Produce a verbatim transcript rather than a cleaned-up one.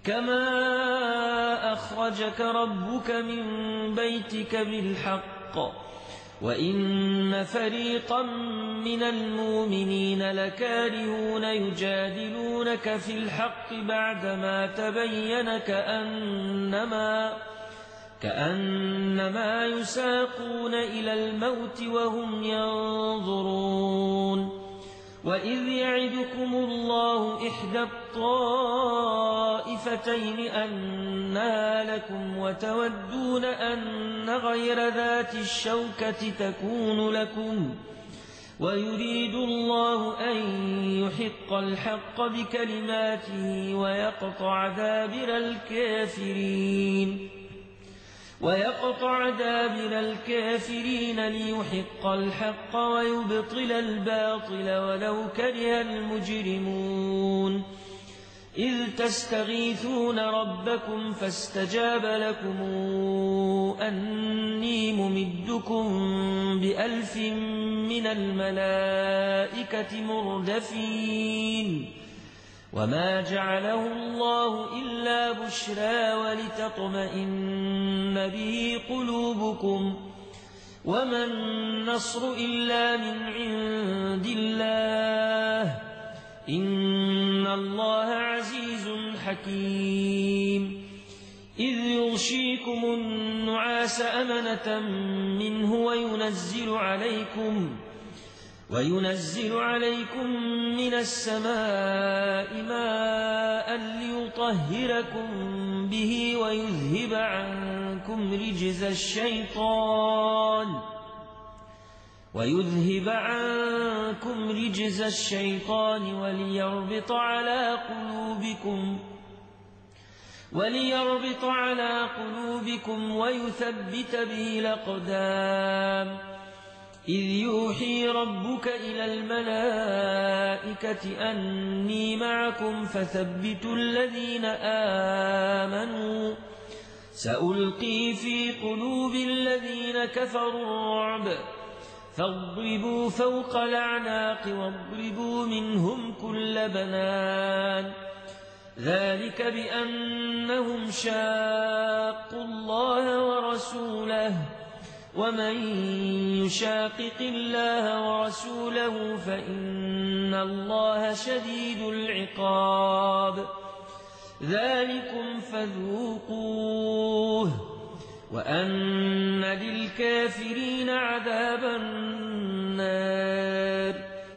كما أخرجك ربك من بيتك بالحق وإن فريقا من المؤمنين لكارهون يجادلونك في الحق بعدما تبين كأنما, كأنما يساقون إلى الموت وهم ينظرون وإذ يعدكم الله إحدى الطائفتين أنها لكم وتودون أن غير ذات الشوكة تكون لكم ويريد الله أن يحق الحق بكلماته ويقطع دابر الكافرين ويقطع دابر الكافرين ليحق الحق ويبطل الباطل ولو كره المجرمون إذ تستغيثون ربكم فاستجاب لكم أني ممدكم بألف من الملائكة مردفين وما جعله الله إلا بشرى ولتطمئن به قلوبكم وما النصر إلا من عند الله إن الله عزيز حكيم إذ يغشيكم النعاس أمنة منه وينزل عليكم وينزل عليكم من السماء ماء ليطهركم به ويذهب عنكم رجز الشيطان ويذهب عنكم رجز الشيطان وليربط على قلوبكم وليربط على قلوبكم ويثبت به الأقدام إذ يوحي ربك إلى الملائكة أني معكم فثبتوا الذين آمنوا سألقي في قلوب الذين كفروا الرعب فاضربوا فوق الأعناق واضربوا منهم كل بنان ذلك بأنهم شاقوا الله ورسوله ومن يشاقق الله ورسوله فإن الله شديد العقاب ذلكم فذوقوه وأن للكافرين عذاب النار